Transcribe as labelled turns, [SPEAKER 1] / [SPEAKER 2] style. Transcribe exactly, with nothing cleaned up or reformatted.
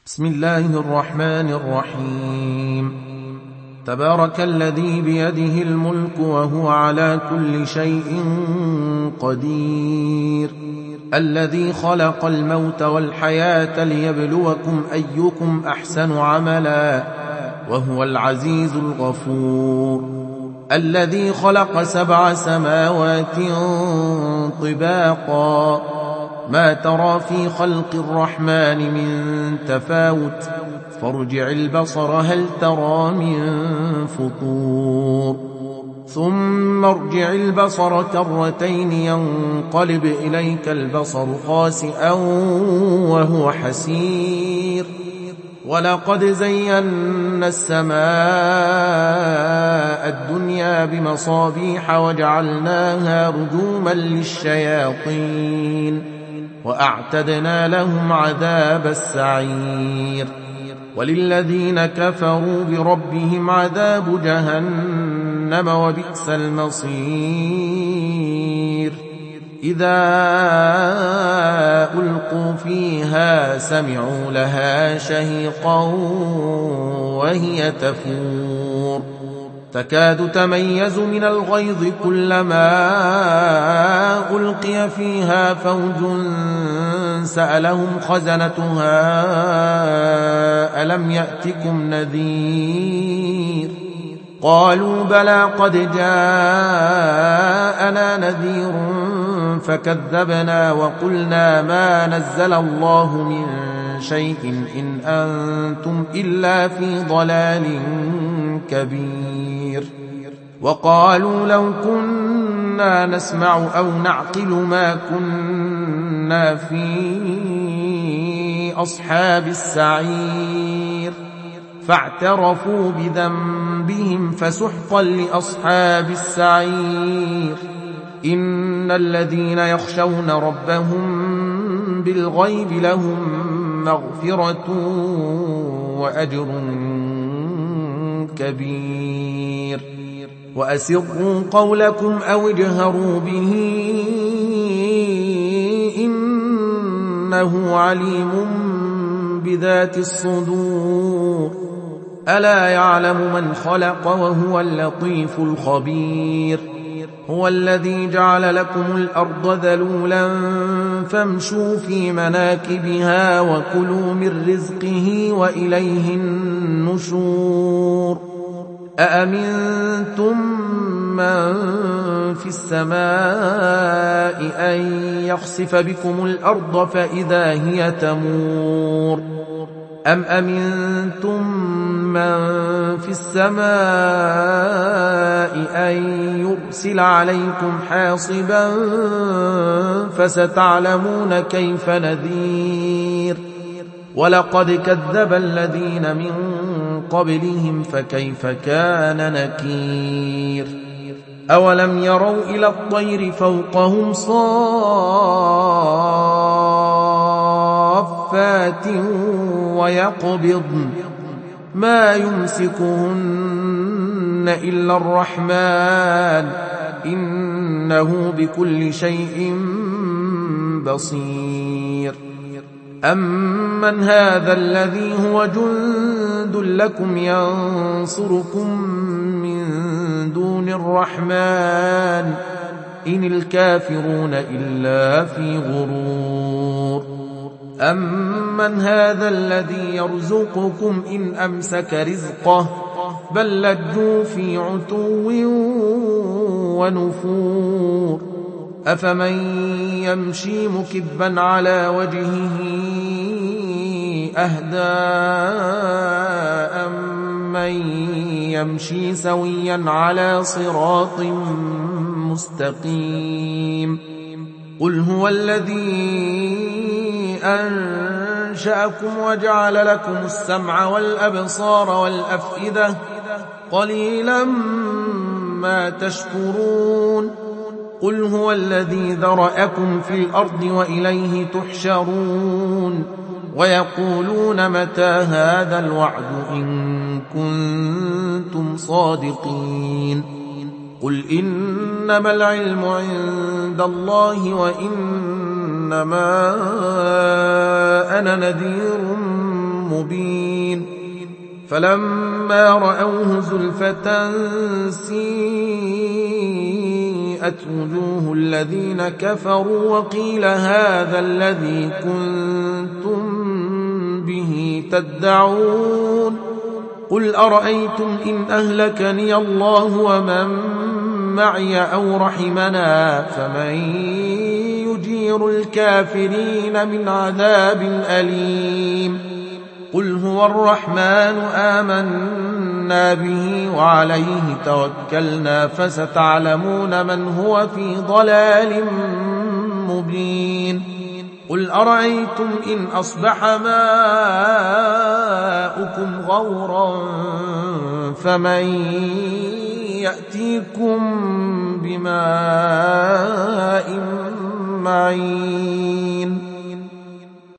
[SPEAKER 1] بسم الله الرحمن الرحيم. تبارك الذي بيده الملك وهو على كل شيء قدير، الذي خلق الموت والحياة ليبلوكم أيكم أحسن عملا وهو العزيز الغفور، الذي خلق سبع سماوات طباقا ما ترى في خلق الرحمن من تفاوت فارجع البصر هل ترى من فطور، ثم ارجع البصر كرتين ينقلب إليك البصر خاسئا وهو حسير، ولقد زينا السماء الدنيا بمصابيح وجعلناها رجوما للشياطين وأعتدنا لهم عذاب السعير، وللذين كفروا بربهم عذاب جهنم وبئس المصير. إذا ألقوا فيها سمعوا لها شهيقا وهي تفور تكاد تميز من الغيظ كلما ألقي فيها فوج سألهم خزنتها ألم يأتكم نذير، قالوا بلى قد جاءنا نذير فكذبنا وقلنا ما نزل الله من شيء إن أنتم إلا في ضلال كبير، وقالوا لو كنا نسمع أو نعقل ما كنا في أصحاب السعير، فاعترفوا بذنبهم فسحقا لأصحاب السعير. إن الذين يخشون ربهم بالغيب لهم مغفرة وأجر كبير، وأسروا قولكم أو اجهروا به إنه عليم بذات الصدور، ألا يعلم من خلق وهو اللطيف الخبير. هو الذي جعل لكم الأرض ذلولا فامشوا في مناكبها وكلوا من رزقه وإليه النشور. أأمنتم من في السماء أن يخسف بكم الأرض فإذا هي تمور، أم أمنتم من في السماء أن يرسل عليكم حاصبا فستعلمون كيف نذير، ولقد كذب الذين من قبلهم فكيف كان نكير. أولم يروا إلى الطير فوقهم صافات ويقبضن ما يمسكهن إلا الرحمن إنه بكل شيء بصير. أمن هذا الذي هو جند لكم ينصركم من دون الرحمن إن الكافرون إلا في غرور. أمن هذا الذي يرزقكم إن أمسك رزقه بل لجوا في عتو ونفور. أفمن يمشي مكبا على وجهه أهدى أمن يمشي سويا على صراط مستقيم. قل هو الذي أنشأكم وجعل لكم السمع والأبصار والأفئدة قليلا ما تشكرون. قل هو الذي ذرأكم في الأرض وإليه تحشرون. ويقولون متى هذا الوعد إن كنتم صادقين. قل إنما العلم عند الله وإنما أنا نذير مبين فلما رأوه زلفة سيئت وجوه الذين كفروا وقيل هذا الذي كنتم به تدعون قل أرأيتم إن أهلكني الله ومن معي أو رحمنا فمن يجير الكافرين من عذاب أليم قل هو الرحمن آمنا به وعليه توكلنا فستعلمون من هو في ضلال مبين قل أرأيتم إن أصبح ماؤكم غورا فمن يأتيكم بماء معين